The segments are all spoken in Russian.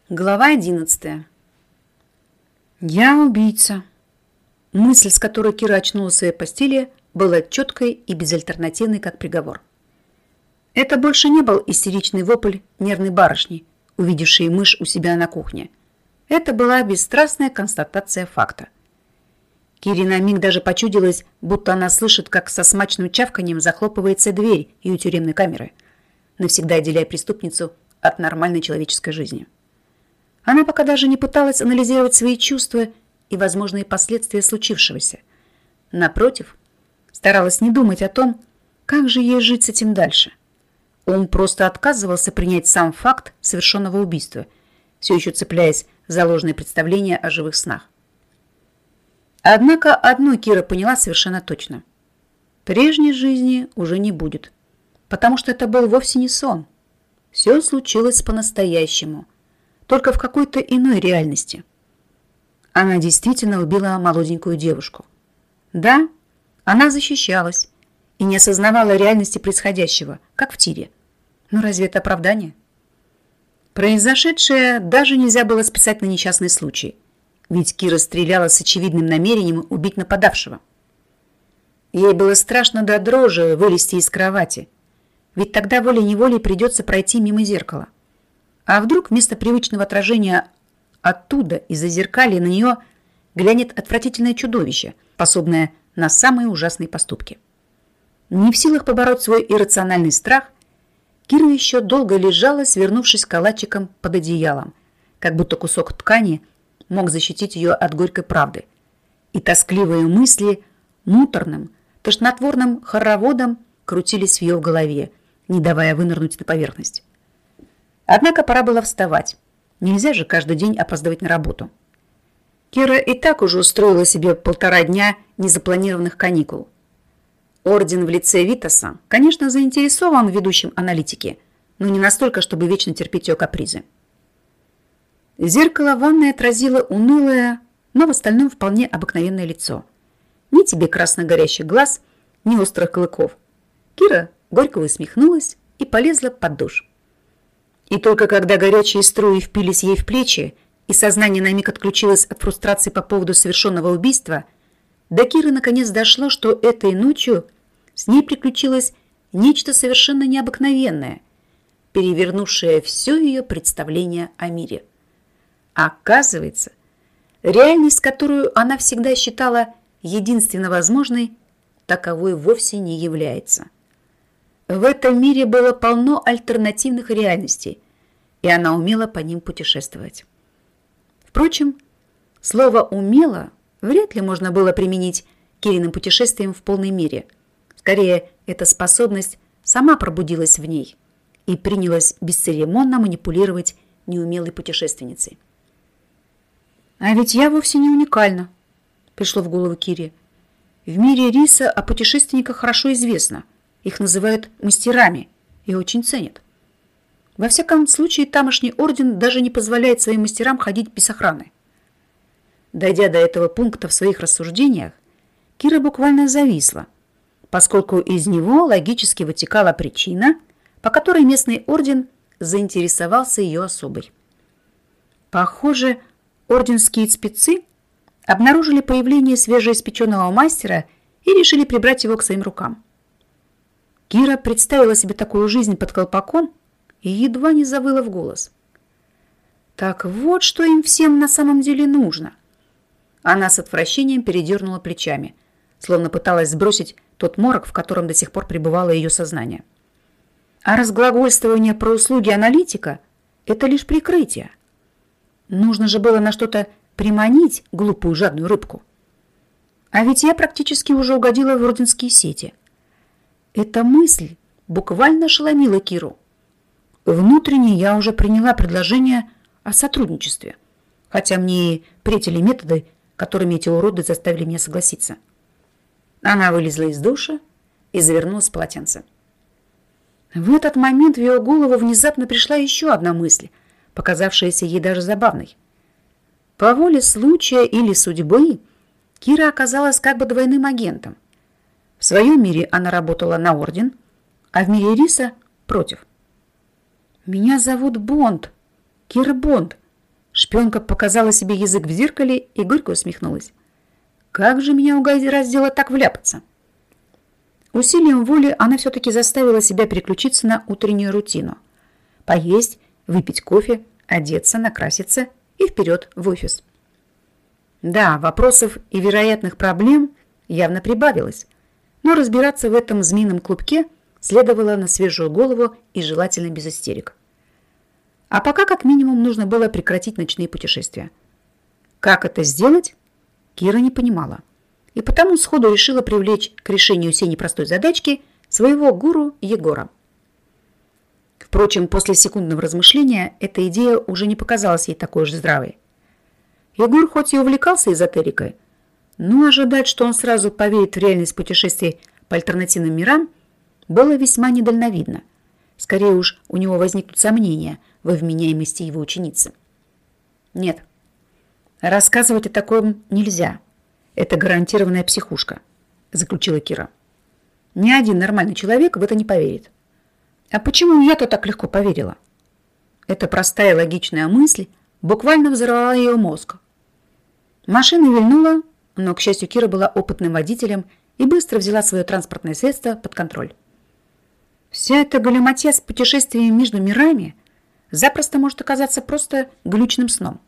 Глава 11. «Я убийца». Мысль, с которой Кира очнулась в своей постели, была четкой и безальтернативной, как приговор. Это больше не был истеричный вопль нервной барышни, увидевшей мышь у себя на кухне. Это была бесстрастная констатация факта. Кире на миг даже почудилось, будто она слышит, как со смачным чавканьем захлопывается дверь ее тюремной камеры, навсегда отделяя преступницу от нормальной человеческой жизни. Она пока даже не пыталась анализировать свои чувства и возможные последствия случившегося. Напротив, старалась не думать о том, как же ей жить с этим дальше. Он просто отказывался принять сам факт совершенного убийства, все еще цепляясь за ложные представления о живых снах. Однако одно Кира поняла совершенно точно. Прежней жизни уже не будет, потому что это был вовсе не сон. Все случилось по-настоящему, только в какой-то иной реальности. Она действительно убила молоденькую девушку. Да, она защищалась и не осознавала реальности происходящего, как в тире. Но разве это оправдание? Произошедшее даже нельзя было списать на несчастный случай, ведь Кира стреляла с очевидным намерением убить нападавшего. Ей было страшно до дрожи вылезти из кровати, ведь тогда волей-неволей придется пройти мимо зеркала. А вдруг вместо привычного отражения оттуда, из-за зеркалья, на нее глянет отвратительное чудовище, способное на самые ужасные поступки. Не в силах побороть свой иррациональный страх, Кира еще долго лежала, свернувшись калачиком под одеялом, как будто кусок ткани мог защитить ее от горькой правды. И тоскливые мысли муторным, тошнотворным хороводом крутились в ее голове, не давая вынырнуть на поверхность. Однако пора было вставать. Нельзя же каждый день опаздывать на работу. Кира и так уже устроила себе 1,5 дня незапланированных каникул. Орден в лице Витаса, конечно, заинтересован в ведущем аналитике, но не настолько, чтобы вечно терпеть ее капризы. Зеркало в ванной отразило унылое, но в остальном вполне обыкновенное лицо. Ни тебе красно-горящих глаз, ни острых клыков. Кира горько усмехнулась и полезла под душ. И только когда горячие струи впились ей в плечи, и сознание на миг отключилось от фрустрации по поводу совершенного убийства, до Киры наконец дошло, что этой ночью с ней приключилось нечто совершенно необыкновенное, перевернувшее все ее представление о мире. Оказывается, реальность, которую она всегда считала единственно возможной, таковой вовсе не является. В этом мире было полно альтернативных реальностей, и она умела по ним путешествовать. Впрочем, слово «умела» вряд ли можно было применить к Кириным путешествиям в полной мере. Скорее, эта способность сама пробудилась в ней и принялась бесцеремонно манипулировать неумелой путешественницей. «А ведь я вовсе не уникальна», — пришло в голову Кире. «В мире риса о путешественниках хорошо известно. Их называют мастерами и очень ценят. Во всяком случае, тамошний орден даже не позволяет своим мастерам ходить без охраны». Дойдя до этого пункта в своих рассуждениях, Кира буквально зависла, поскольку из него логически вытекала причина, по которой местный орден заинтересовался ее особой. Похоже, орденские спецы обнаружили появление свежеиспеченного мастера и решили прибрать его к своим рукам. Кира представила себе такую жизнь под колпаком и едва не завыла в голос. Так вот, что им всем на самом деле нужно. Она с отвращением передернула плечами, словно пыталась сбросить тот морок, в котором до сих пор пребывало ее сознание. А разглагольствование про услуги аналитика – это лишь прикрытие. Нужно же было на что-то приманить глупую жадную рыбку. А ведь я практически уже угодила в орденские сети. Эта мысль буквально ошеломила Киру. Внутренне я уже приняла предложение о сотрудничестве, хотя мне и претили методы, которыми эти уроды заставили меня согласиться. Она вылезла из душа и завернулась в полотенце. В этот момент в ее голову внезапно пришла еще одна мысль, показавшаяся ей даже забавной. По воле случая или судьбы Кира оказалась как бы двойным агентом. В своем мире она работала на орден, а в мире риса против. «Меня зовут Бонд, Кира Бонд», Шпионка показала себе язык в зеркале и горько усмехнулась. Как же меня угораздило так вляпаться? Усилием воли она все-таки заставила себя переключиться на утреннюю рутину. Поесть, выпить кофе, одеться, накраситься и вперед в офис. Да, вопросов и вероятных проблем явно прибавилось, но разбираться в этом змеином клубке следовало на свежую голову и желательно без истерик. А пока как минимум нужно было прекратить ночные путешествия. Как это сделать, Кира не понимала, и потому сходу решила привлечь к решению сей непростой задачки своего гуру Егора. Впрочем, после секундного размышления эта идея уже не показалась ей такой уж здравой. Егор хоть и увлекался эзотерикой, но ожидать, что он сразу поверит в реальность путешествий по альтернативным мирам, было весьма недальновидно. Скорее уж у него возникнут сомнения во вменяемости его ученицы. Нет, рассказывать о таком нельзя. Это гарантированная психушка, заключила Кира. Ни один нормальный человек в это не поверит. А почему я-то так легко поверила? Эта простая логичная мысль буквально взорвала ее мозг. Машина вильнула, но, к счастью, Кира была опытным водителем и быстро взяла свое транспортное средство под контроль. Вся эта галиматья с путешествиями между мирами запросто может оказаться просто глючным сном.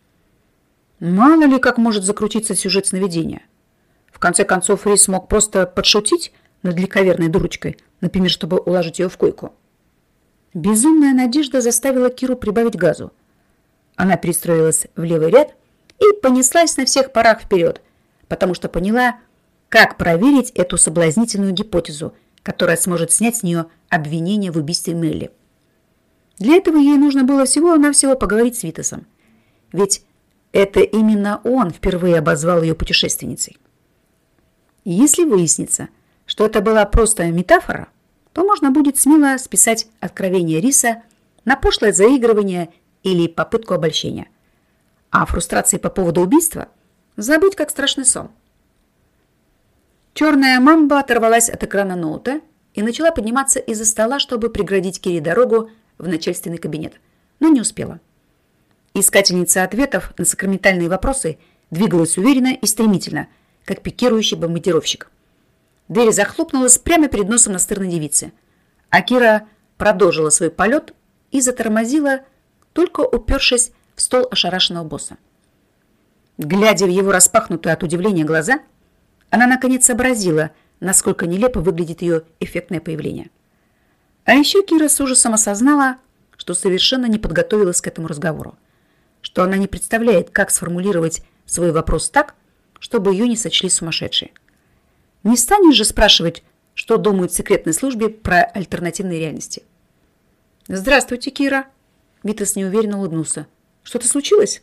Мало ли, как может закрутиться сюжет сновидения. В конце концов, Рис мог просто подшутить над легковерной дурочкой, например, чтобы уложить ее в койку. Безумная надежда заставила Киру прибавить газу. Она перестроилась в левый ряд и понеслась на всех парах вперед, потому что поняла, как проверить эту соблазнительную гипотезу, которая сможет снять с нее обвинение в убийстве Мелли. Для этого ей нужно было всего-навсего поговорить с Витасом. Ведь это именно он впервые обозвал ее путешественницей. И если выяснится, что это была просто метафора, то можно будет смело списать откровение Риса на пошлое заигрывание или попытку обольщения. А фрустрации по поводу убийства забыть как страшный сон. Черная мамба оторвалась от экрана ноута и начала подниматься из-за стола, чтобы преградить Кире дорогу в начальственный кабинет, но не успела. Искательница ответов на сакраментальные вопросы двигалась уверенно и стремительно, как пикирующий бомбардировщик. Дверь захлопнулась прямо перед носом настырной девицы, а Кира продолжила свой полет и затормозила, только упершись в стол ошарашенного босса. Глядя в его распахнутые от удивления глаза, она наконец сообразила, насколько нелепо выглядит ее эффектное появление. А еще Кира с ужасом осознала, что совершенно не подготовилась к этому разговору, что она не представляет, как сформулировать свой вопрос так, чтобы ее не сочли сумасшедшей. Не станешь же спрашивать, что думают в секретной службе про альтернативные реальности. «Здравствуйте, Кира!» Витас неуверенно улыбнулся. «Что-то случилось?»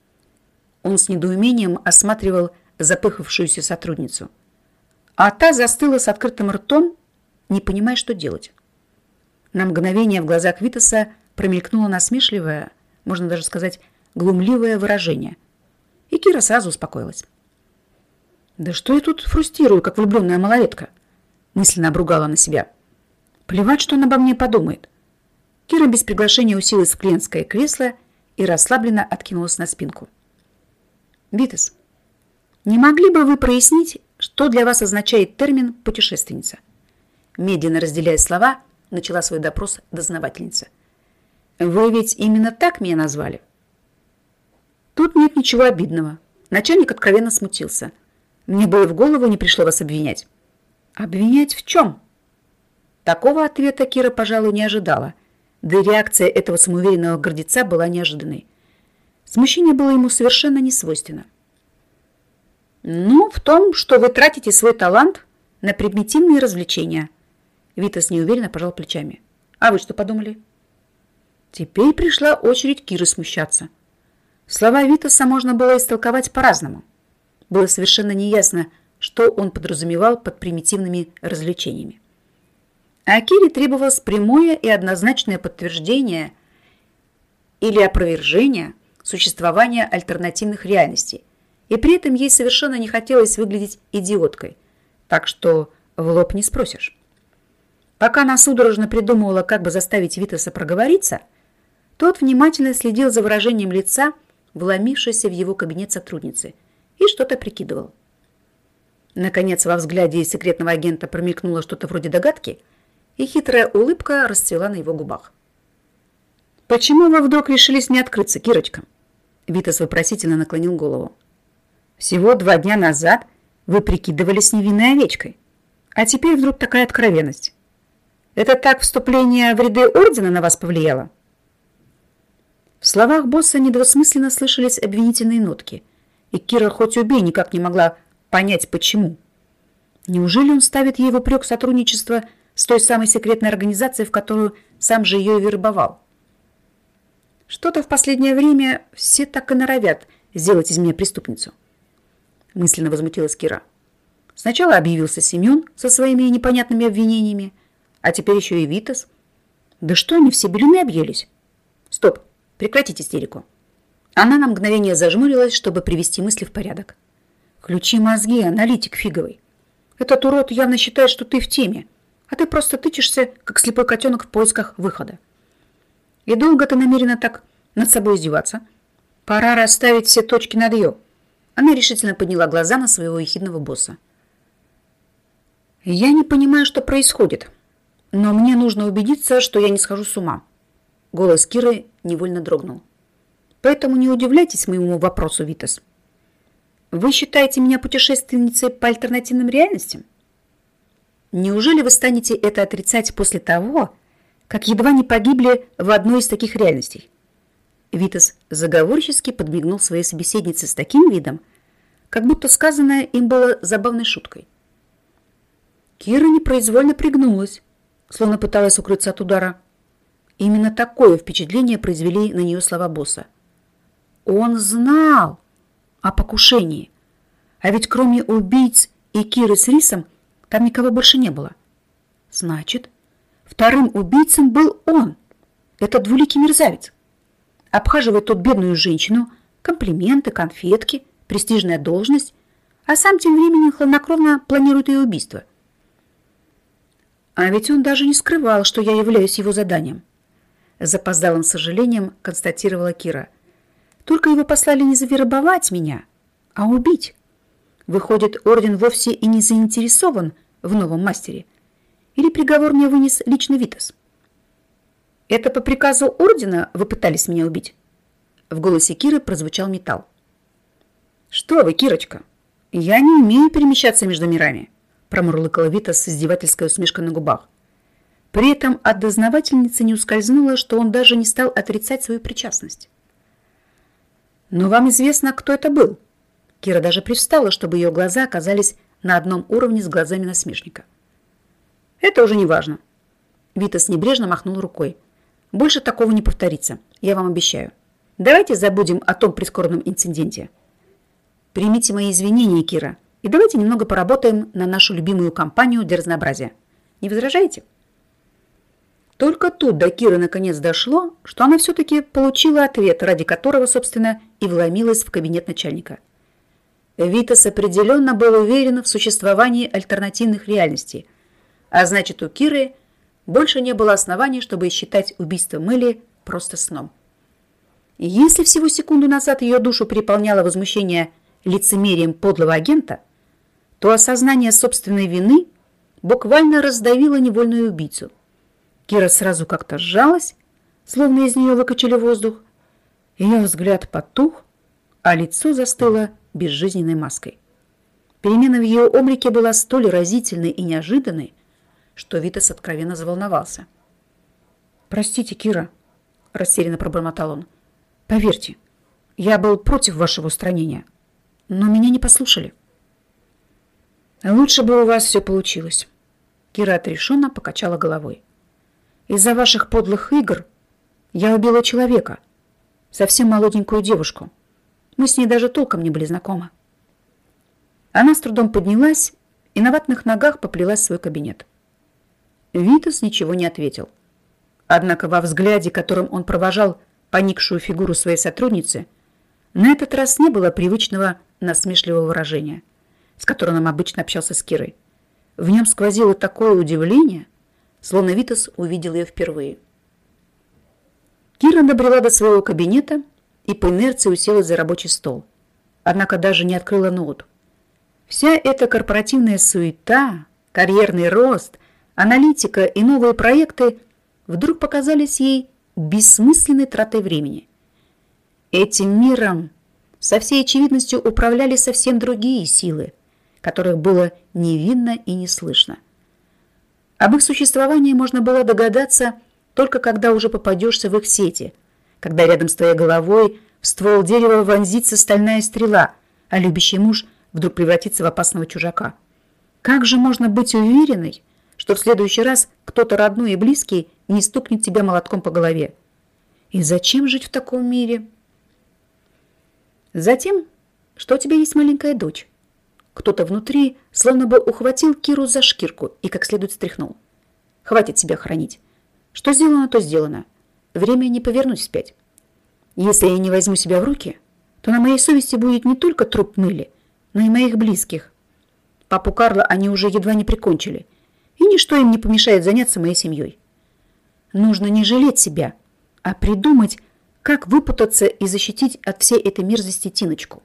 Он с недоумением осматривал запыхавшуюся сотрудницу. А та застыла с открытым ртом, не понимая, что делать. На мгновение в глазах Витаса промелькнуло насмешливое, можно даже сказать, глумливое выражение. И Кира сразу успокоилась. «Да что я тут фрустирую, как влюбленная малолетка?» Мысленно обругала на себя. «Плевать, что она обо мне подумает». Кира без приглашения уселась в клиентское кресло и расслабленно откинулась на спинку. «Витас, не могли бы вы прояснить, что для вас означает термин «путешественница»?» Медленно разделяя слова, начала свой допрос дознавательница. «Вы ведь именно так меня назвали?» Тут нет ничего обидного. Начальник откровенно смутился. Мне бы и в голову не пришло вас обвинять. Обвинять в чем? Такого ответа Кира, пожалуй, не ожидала. Да и реакция этого самоуверенного гордеца была неожиданной. Смущение было ему совершенно не свойственно. «Ну, в том, что вы тратите свой талант на примитивные развлечения». Витас неуверенно пожал плечами. «А вы что подумали?» Теперь пришла очередь Киры смущаться. Слова Витаса можно было истолковать по-разному. Было совершенно неясно, что он подразумевал под примитивными развлечениями. А Кире требовалось прямое и однозначное подтверждение или опровержение существования альтернативных реальностей, и при этом ей совершенно не хотелось выглядеть идиоткой, так что в лоб не спросишь. Пока она судорожно придумывала, как бы заставить Витаса проговориться, тот внимательно следил за выражением лица вломившейся в его кабинет сотрудницы, и что-то прикидывал. Наконец, во взгляде секретного агента промелькнуло что-то вроде догадки, и хитрая улыбка расцвела на его губах. «Почему вы вдруг решились мне открыться, Кирочка?» Витас вопросительно наклонил голову. «Всего 2 дня назад вы прикидывались невинной овечкой, а теперь вдруг такая откровенность. Это так вступление в ряды ордена на вас повлияло?» В словах босса недвусмысленно слышались обвинительные нотки, и Кира хоть убей никак не могла понять, почему. Неужели он ставит ей в упрек сотрудничество с той самой секретной организацией, в которую сам же ее и вербовал? Что-то в последнее время все так и норовят сделать из меня преступницу. Мысленно возмутилась Кира. Сначала объявился Семен со своими непонятными обвинениями, а теперь еще и Витас. Да что они все белины объелись? Стоп, прекратите истерику. Она на мгновение зажмурилась, чтобы привести мысли в порядок. Включи мозги, аналитик фиговый. Этот урод явно считает, что ты в теме, а ты просто тычешься, как слепой котенок в поисках выхода. И долго ты намерена так над собой издеваться? Пора расставить все точки над «ё». Она решительно подняла глаза на своего ехидного босса. «Я не понимаю, что происходит, но мне нужно убедиться, что я не схожу с ума». Голос Киры невольно дрогнул. «Поэтому не удивляйтесь моему вопросу, Витас. Вы считаете меня путешественницей по альтернативным реальностям? Неужели вы станете это отрицать после того, как едва не погибли в одной из таких реальностей?» Витас заговорчески подмигнул своей собеседнице с таким видом, как будто сказанное им было забавной шуткой. Кира непроизвольно пригнулась, словно пыталась укрыться от удара. Именно такое впечатление произвели на нее слова босса. Он знал о покушении, а ведь кроме убийц и Киры с Рисом там никого больше не было. Значит, вторым убийцем был он, этот двуликий мерзавец. Обхаживает тут бедную женщину, комплименты, конфетки, престижная должность, а сам тем временем хладнокровно планирует ее убийство. А ведь он даже не скрывал, что я являюсь его заданием. С запоздалым сожалением констатировала Кира. Только его послали не завербовать меня, а убить. Выходит, орден вовсе и не заинтересован в новом мастере. Или приговор мне вынес лично Витас? Это по приказу ордена вы пытались меня убить? В голосе Киры прозвучал металл. Что вы, Кирочка, я не умею перемещаться между мирами, промурлыкала Витас с издевательской усмешкой на губах. При этом от дознавательницы не ускользнуло, что он даже не стал отрицать свою причастность. Но вам известно, кто это был? Кира даже привстала, чтобы ее глаза оказались на одном уровне с глазами насмешника. Это уже не важно. Витас небрежно махнул рукой. Больше такого не повторится, я вам обещаю. Давайте забудем о том прискорбном инциденте. Примите мои извинения, Кира, и давайте немного поработаем на нашу любимую компанию для разнообразия. Не возражаете? Только тут до Киры наконец дошло, что она все-таки получила ответ, ради которого, собственно, и вломилась в кабинет начальника. Витас определенно был уверен в существовании альтернативных реальностей, а значит, у Киры больше не было оснований, чтобы считать убийство Мэлли просто сном. Если всего секунду назад ее душу переполняло возмущение лицемерием подлого агента, то осознание собственной вины буквально раздавило невольную убийцу. Кира сразу как-то сжалась, словно из нее выкачали воздух. Ее взгляд потух, а лицо застыло безжизненной маской. Перемена в ее облике была столь разительной и неожиданной, что Витас откровенно заволновался. «Простите, Кира», – растерянно пробормотал он. «Поверьте, я был против вашего устранения, но меня не послушали». «Лучше бы у вас все получилось», – Кира отрешенно покачала головой. «Из-за ваших подлых игр я убила человека, совсем молоденькую девушку. Мы с ней даже толком не были знакомы». Она с трудом поднялась и на ватных ногах поплелась в свой кабинет. Витас ничего не ответил. Однако во взгляде, которым он провожал поникшую фигуру своей сотрудницы, на этот раз не было привычного насмешливого выражения, с которым он обычно общался с Кирой. В нем сквозило такое удивление, словно Витас увидел ее впервые. Кира добрела до своего кабинета и по инерции уселась за рабочий стол. Однако даже не открыла ноут. Вся эта корпоративная суета, карьерный рост, аналитика и новые проекты вдруг показались ей бессмысленной тратой времени. Этим миром со всей очевидностью управляли совсем другие силы, которых было не видно и не слышно. Об их существовании можно было догадаться только когда уже попадешься в их сети, когда рядом с твоей головой в ствол дерева вонзится стальная стрела, а любящий муж вдруг превратится в опасного чужака. Как же можно быть уверенной, что в следующий раз кто-то родной и близкий не стукнет тебя молотком по голове? И зачем жить в таком мире? Затем, что у тебя есть маленькая дочь. Кто-то внутри словно бы ухватил Киру за шкирку и как следует стряхнул. Хватит себя хранить. Что сделано, то сделано. Время не повернуть вспять. Если я не возьму себя в руки, то на моей совести будет не только труп Нелли, но и моих близких. Папу Карла они уже едва не прикончили, и ничто им не помешает заняться моей семьей. Нужно не жалеть себя, а придумать, как выпутаться и защитить от всей этой мерзости Тиночку.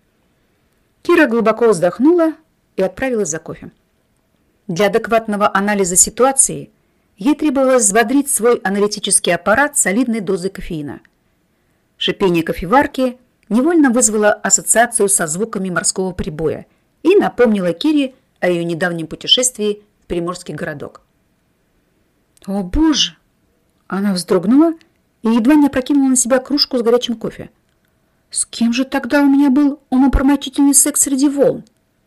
Кира глубоко вздохнула и отправилась за кофе. Для адекватного анализа ситуации ей требовалось взбодрить свой аналитический аппарат солидной дозой кофеина. Шипение кофеварки невольно вызвало ассоциацию со звуками морского прибоя и напомнило Кире о ее недавнем путешествии в приморский городок. «О, Боже!» Она вздрогнула и едва не опрокинула на себя кружку с горячим кофе. «С кем же тогда у меня был умопромрачительный секс среди волн?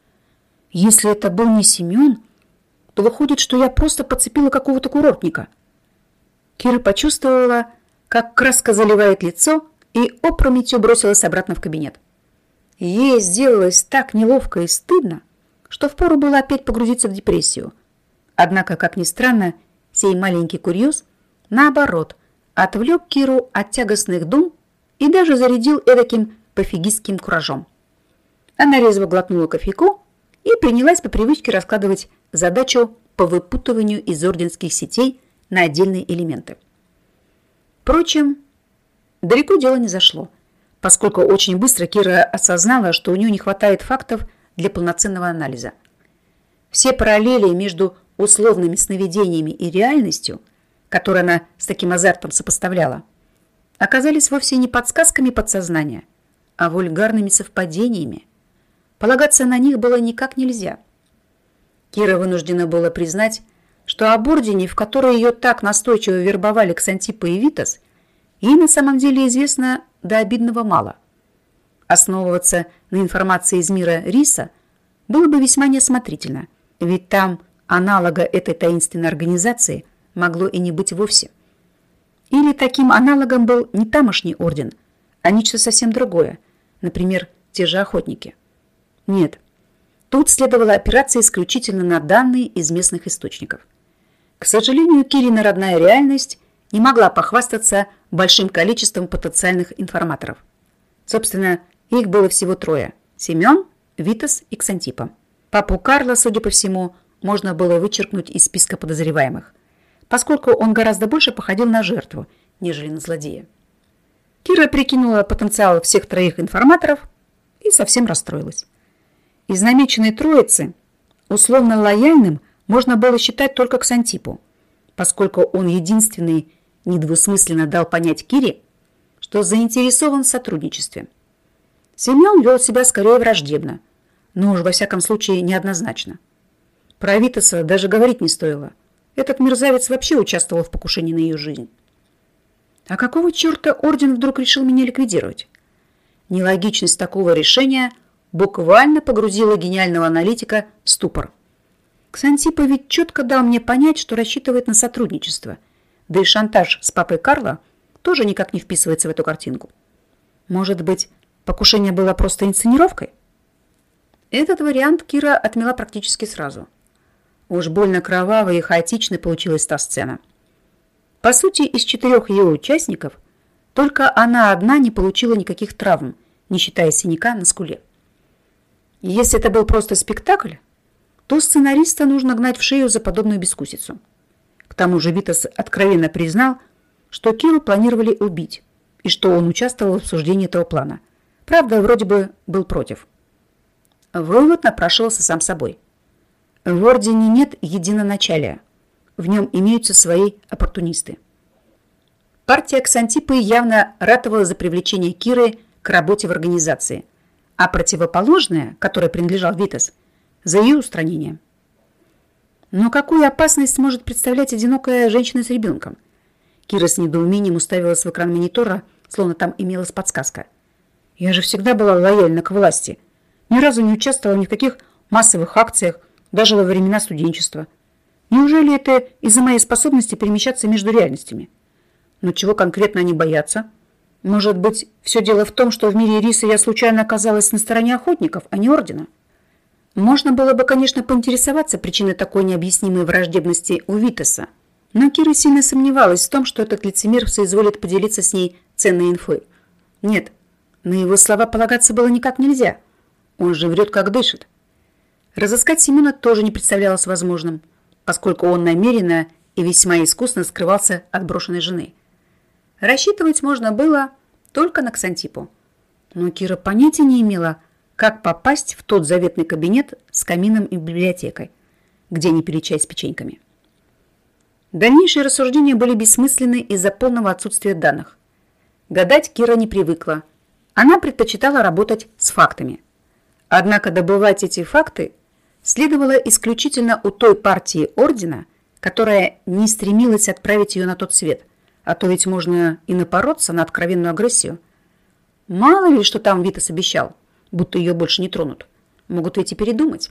Если это был не Семен, то выходит, что я просто подцепила какого-то курортника». Кира почувствовала, как краска заливает лицо, и опрометью бросилась обратно в кабинет. Ей сделалось так неловко и стыдно, что впору было опять погрузиться в депрессию. Однако, как ни странно, сей маленький курьез, наоборот, отвлек Киру от тягостных дум и даже зарядил эдаким пофигистским куражом. Она резво глотнула кофейку и принялась по привычке раскладывать задачу по выпутыванию из орденских сетей на отдельные элементы. Впрочем, далеко дело не зашло, поскольку очень быстро Кира осознала, что у нее не хватает фактов для полноценного анализа. Все параллели между условными сновидениями и реальностью, которые она с таким азартом сопоставляла, оказались вовсе не подсказками подсознания, а вульгарными совпадениями. Полагаться на них было никак нельзя. Кира вынуждена была признать, что об ордене, в который ее так настойчиво вербовали Ксантиппа и Витас, ей на самом деле известно до обидного мало. Основываться на информации из мира Риса было бы весьма неосмотрительно, ведь там аналога этой таинственной организации могло и не быть вовсе. Или таким аналогом был не тамошний орден, а нечто совсем другое, например, те же охотники. Нет, тут следовало опираться исключительно на данные из местных источников. К сожалению, Кирина родная реальность не могла похвастаться большим количеством потенциальных информаторов. Собственно, их было всего трое – Семен, Витас и Ксантиппа. Папу Карла, судя по всему, можно было вычеркнуть из списка подозреваемых, поскольку он гораздо больше походил на жертву, нежели на злодея. Кира прикинула потенциал всех троих информаторов и совсем расстроилась. Из намеченной троицы условно лояльным можно было считать только Ксантиппу, поскольку он единственный недвусмысленно дал понять Кире, что заинтересован в сотрудничестве. Семен вел себя скорее враждебно, но уж во всяком случае неоднозначно. Про Витаса даже говорить не стоило. Этот мерзавец вообще участвовал в покушении на ее жизнь. А какого черта орден вдруг решил меня ликвидировать? Нелогичность такого решения буквально погрузила гениального аналитика в ступор. Ксантиппа ведь четко дал мне понять, что рассчитывает на сотрудничество, да и шантаж с папой Карла тоже никак не вписывается в эту картинку. Может быть, покушение было просто инсценировкой? Этот вариант Кира отмела практически сразу. Уж больно кровавой и хаотичной получилась та сцена. По сути, из 4 ее участников только она одна не получила никаких травм, не считая синяка на скуле. Если это был просто спектакль, то сценариста нужно гнать в шею за подобную бескусицу. К тому же Витас откровенно признал, что Киру планировали убить, и что он участвовал в обсуждении этого плана. Правда, вроде бы был против. Вывод напрашивался сам собой. В ордене нет единоначалия. В нем имеются свои оппортунисты. Партия Ксантипы явно ратовала за привлечение Киры к работе в организации, а противоположная, которой принадлежал Витас, за ее устранение. Но какую опасность может представлять одинокая женщина с ребенком? Кира с недоумением уставилась в экран монитора, словно там имелась подсказка. Я же всегда была лояльна к власти. Ни разу не участвовала ни в каких массовых акциях, даже во времена студенчества. Неужели это из-за моей способности перемещаться между реальностями? Но чего конкретно они боятся? Может быть, все дело в том, что в мире Ирисы я случайно оказалась на стороне охотников, а не ордена? Можно было бы, конечно, поинтересоваться причиной такой необъяснимой враждебности у Витаса, но Кира сильно сомневалась в том, что этот лицемер соизволит поделиться с ней ценной инфой. Нет, на его слова полагаться было никак нельзя. Он же врет, как дышит. Разыскать Семена тоже не представлялось возможным, поскольку он намеренно и весьма искусно скрывался от брошенной жены. Рассчитывать можно было только на Ксантипу. Но Кира понятия не имела, как попасть в тот заветный кабинет с камином и библиотекой, где они пили чай с печеньками. Дальнейшие рассуждения были бессмысленны из-за полного отсутствия данных. Гадать Кира не привыкла. Она предпочитала работать с фактами. Однако добывать эти факты следовало исключительно у той партии ордена, которая не стремилась отправить ее на тот свет, а то ведь можно и напороться на откровенную агрессию. Мало ли, что там Витас обещал, будто ее больше не тронут. Могут ведь и передумать.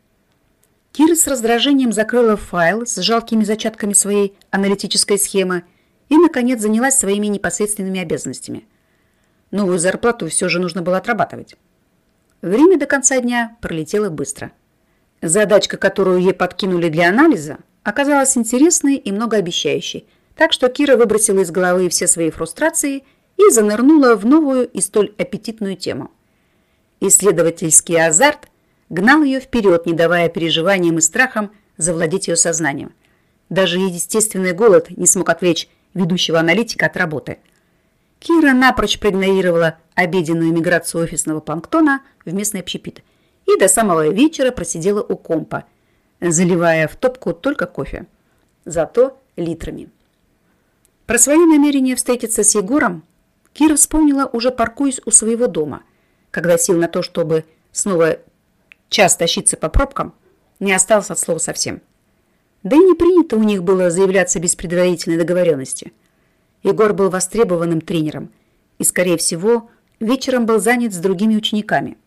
Кира с раздражением закрыла файл с жалкими зачатками своей аналитической схемы и, наконец, занялась своими непосредственными обязанностями. Новую зарплату все же нужно было отрабатывать. Время до конца дня пролетело быстро. Задачка, которую ей подкинули для анализа, оказалась интересной и многообещающей, так что Кира выбросила из головы все свои фрустрации и занырнула в новую и столь аппетитную тему. Исследовательский азарт гнал ее вперед, не давая переживаниям и страхам завладеть ее сознанием. Даже естественный голод не смог отвлечь ведущего аналитика от работы. Кира напрочь проигнорировала обеденную миграцию офисного планктона в местный общепит и до самого вечера просидела у компа, заливая в топку только кофе. Зато литрами. Про свое намерение встретиться с Егором Кира вспомнила, уже паркуясь у своего дома, когда сил на то, чтобы снова час тащиться по пробкам, не осталось от слова совсем. Да и не принято у них было заявляться без предварительной договоренности. Егор был востребованным тренером и, скорее всего, вечером был занят с другими учениками.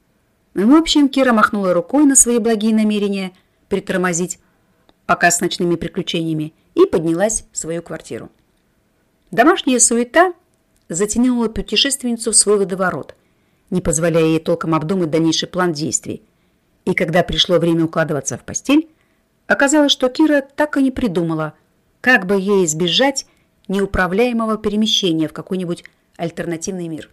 В общем, Кира махнула рукой на свои благие намерения притормозить, пока с ночными приключениями, и поднялась в свою квартиру. Домашняя суета затянула путешественницу в свой водоворот, не позволяя ей толком обдумать дальнейший план действий. И когда пришло время укладываться в постель, оказалось, что Кира так и не придумала, как бы ей избежать неуправляемого перемещения в какой-нибудь альтернативный мир.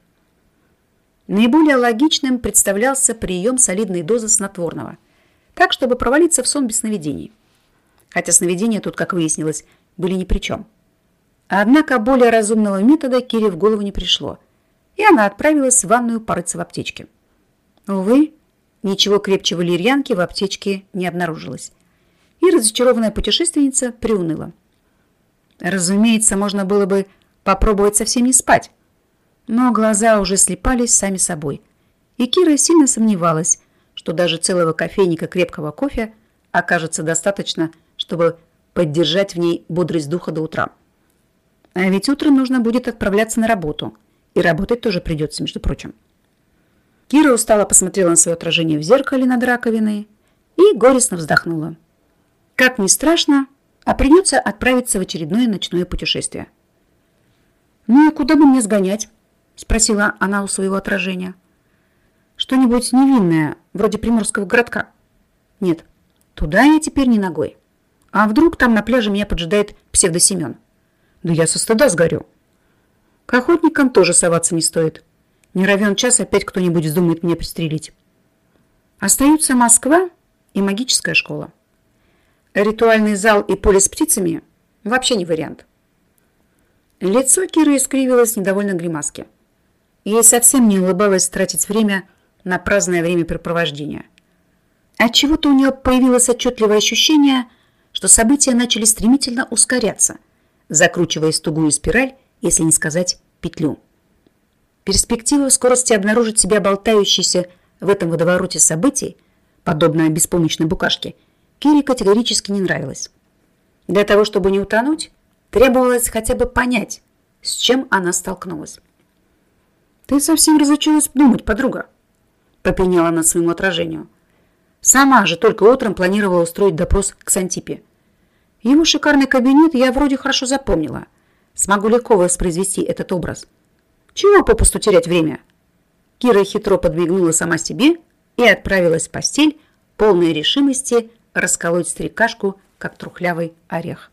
Наиболее логичным представлялся прием солидной дозы снотворного, так, чтобы провалиться в сон без сновидений. Хотя сновидения тут, как выяснилось, были ни при чем. Однако более разумного метода Кире в голову не пришло, и она отправилась в ванную порыться в аптечке. Увы, ничего крепче валерьянки в аптечке не обнаружилось, и разочарованная путешественница приуныла. Разумеется, можно было бы попробовать совсем не спать, но глаза уже слипались сами собой, и Кира сильно сомневалась, что даже целого кофейника крепкого кофе окажется достаточно, чтобы поддержать в ней бодрость духа до утра. А ведь утром нужно будет отправляться на работу, и работать тоже придется, между прочим. Кира устало посмотрела на свое отражение в зеркале над раковиной и горестно вздохнула. Как ни страшно, а придется отправиться в очередное ночное путешествие. «Ну и куда бы мне сгонять?» – спросила она у своего отражения. «Что-нибудь невинное, вроде приморского городка?» «Нет, туда я теперь не ногой. А вдруг там на пляже меня поджидает псевдо-Семен? Да я со стыда сгорю. К охотникам тоже соваться не стоит. Не равен час опять кто-нибудь вздумает меня пристрелить. Остаются Москва и магическая школа. Ритуальный зал и поле с птицами вообще не вариант. Лицо Киры искривилось в недовольной гримаске. Ей совсем не улыбалось тратить время на праздное времяпрепровождение. Отчего-то у нее появилось отчетливое ощущение, что события начали стремительно ускоряться, закручиваясь в тугую спираль, если не сказать петлю. Перспектива в скорости обнаружить себя болтающейся в этом водовороте событий, подобно беспомощной букашке, Кире категорически не нравилась. Для того, чтобы не утонуть, требовалось хотя бы понять, с чем она столкнулась. «Ты совсем разучилась думать, подруга», – попеняла она своему отражению. «Сама же только утром планировала устроить допрос к Сантипе. Его шикарный кабинет я вроде хорошо запомнила. Смогу легко воспроизвести этот образ. Чего попусту терять время?» Кира хитро подмигнула сама себе и отправилась в постель, полной решимости расколоть старикашку, как трухлявый орех.